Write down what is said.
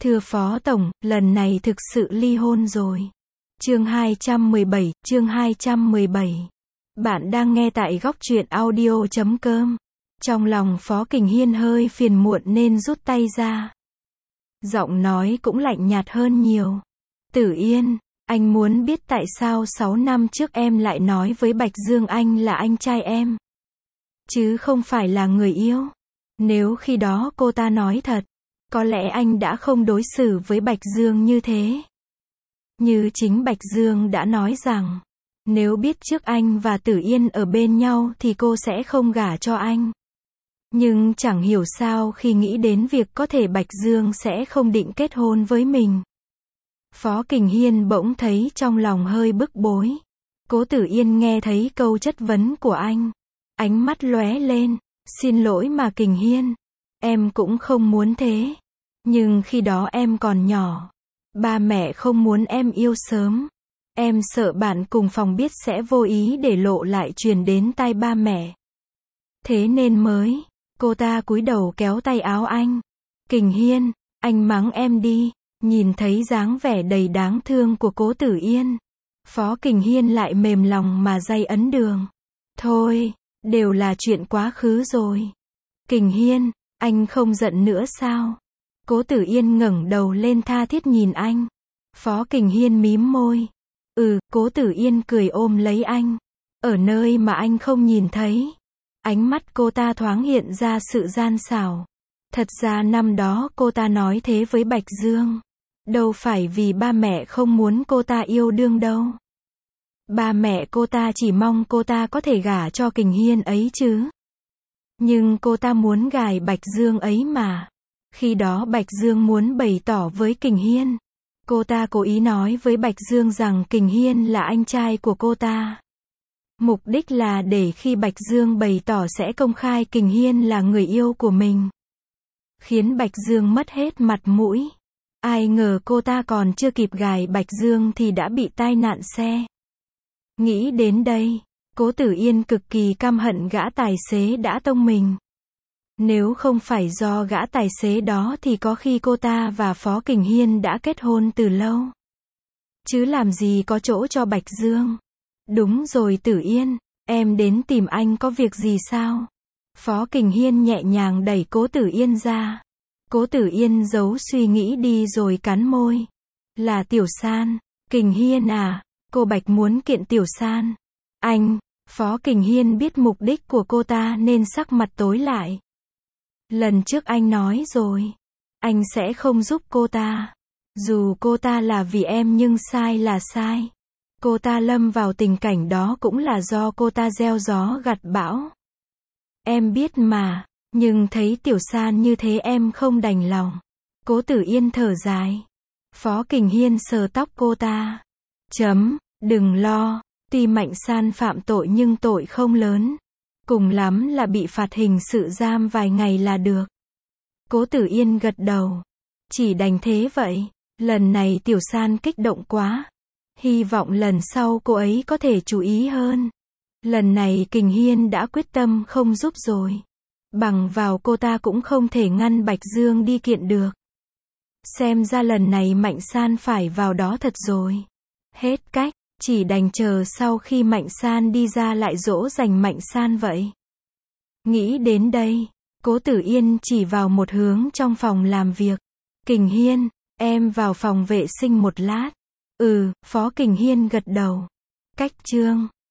Thưa Phó Tổng, lần này thực sự ly hôn rồi. Chương 217. Bạn đang nghe tại góc truyện audio.com. Trong lòng Phó Kình Hiên hơi phiền muộn nên rút tay ra. Giọng nói cũng lạnh nhạt hơn nhiều. Tử Yên, anh muốn biết tại sao 6 năm trước em lại nói với Bạch Dương anh là anh trai em, chứ không phải là người yêu. Nếu khi đó cô ta nói thật, có lẽ anh đã không đối xử với Bạch Dương như thế. Như chính Bạch Dương đã nói rằng, nếu biết trước anh và Tử Yên ở bên nhau thì cô sẽ không gả cho anh. Nhưng chẳng hiểu sao khi nghĩ đến việc có thể Bạch Dương sẽ không định kết hôn với mình, Phó Kình Hiên bỗng thấy trong lòng hơi bức bối. Cố Tử Yên nghe thấy câu chất vấn của anh, ánh mắt lóe lên. Xin lỗi mà Kình Hiên, em cũng không muốn thế. Nhưng khi đó em còn nhỏ, ba mẹ không muốn em yêu sớm. Em sợ bạn cùng phòng biết sẽ vô ý để lộ lại truyền đến tai ba mẹ. Thế nên mới, cô ta cúi đầu kéo tay áo anh. Kình Hiên, anh mắng em đi. Nhìn thấy dáng vẻ đầy đáng thương của Cố Tử Yên, Phó Kình Hiên lại mềm lòng mà day ấn đường. Thôi, đều là chuyện quá khứ rồi. Kình Hiên, anh không giận nữa sao? Cố Tử Yên ngẩng đầu lên tha thiết nhìn anh. Phó Kình Hiên mím môi. Cố Tử Yên cười ôm lấy anh. Ở nơi mà anh không nhìn thấy, ánh mắt cô ta thoáng hiện ra sự gian xảo. Thật ra năm đó cô ta nói thế với Bạch Dương, đâu phải vì ba mẹ không muốn cô ta yêu đương đâu. Ba mẹ cô ta chỉ mong cô ta có thể gả cho Kình Hiên ấy chứ. Nhưng cô ta muốn gài Bạch Dương ấy mà. Khi đó Bạch Dương muốn bày tỏ với Kình Hiên. Cô ta cố ý nói với Bạch Dương rằng Kình Hiên là anh trai của cô ta. Mục đích là để khi Bạch Dương bày tỏ sẽ công khai Kình Hiên là người yêu của mình. Khiến Bạch Dương mất hết mặt mũi. Ai ngờ cô ta còn chưa kịp gài Bạch Dương thì đã bị tai nạn xe. Nghĩ đến đây, Cố Tử Yên cực kỳ căm hận gã tài xế đã tông mình. Nếu không phải do gã tài xế đó thì có khi cô ta và Phó Kình Hiên đã kết hôn từ lâu. Chứ làm gì có chỗ cho Bạch Dương. Đúng rồi Tử Yên, em đến tìm anh có việc gì sao? Phó Kình Hiên nhẹ nhàng đẩy Cố Tử Yên ra. Cố Tử Yên giấu suy nghĩ đi rồi cắn môi. Là Tiểu San. Kình Hiên à, cô Bạch muốn kiện Tiểu San. Anh, Phó Kình Hiên biết mục đích của cô ta nên sắc mặt tối lại. Lần trước anh nói rồi, anh sẽ không giúp cô ta. Dù cô ta là vì em nhưng sai là sai. Cô ta lâm vào tình cảnh đó cũng là do cô ta gieo gió gặt bão. Em biết mà, nhưng thấy Tiểu San như thế em không đành lòng. Cố Tử Yên thở dài. Phó Kình Hiên sờ tóc cô ta. Đừng lo, tuy Mạnh San phạm tội nhưng tội không lớn. Cùng lắm là bị phạt hình sự giam vài ngày là được. Cố Tử Yên gật đầu. Chỉ đành thế vậy. Lần này Tiểu San kích động quá. Hy vọng lần sau cô ấy có thể chú ý hơn. Lần này Kình Hiên đã quyết tâm không giúp rồi. Bằng vào cô ta cũng không thể ngăn Bạch Dương đi kiện được. Xem ra lần này Mạnh San phải vào đó thật rồi. Hết cách, chỉ đành chờ sau khi Mạnh San đi ra lại dỗ dành Mạnh San vậy. Nghĩ đến đây, Cố Tử Yên chỉ vào một hướng trong phòng làm việc. Kình Hiên, em vào phòng vệ sinh một lát. Phó Kình Hiên gật đầu. Cách chương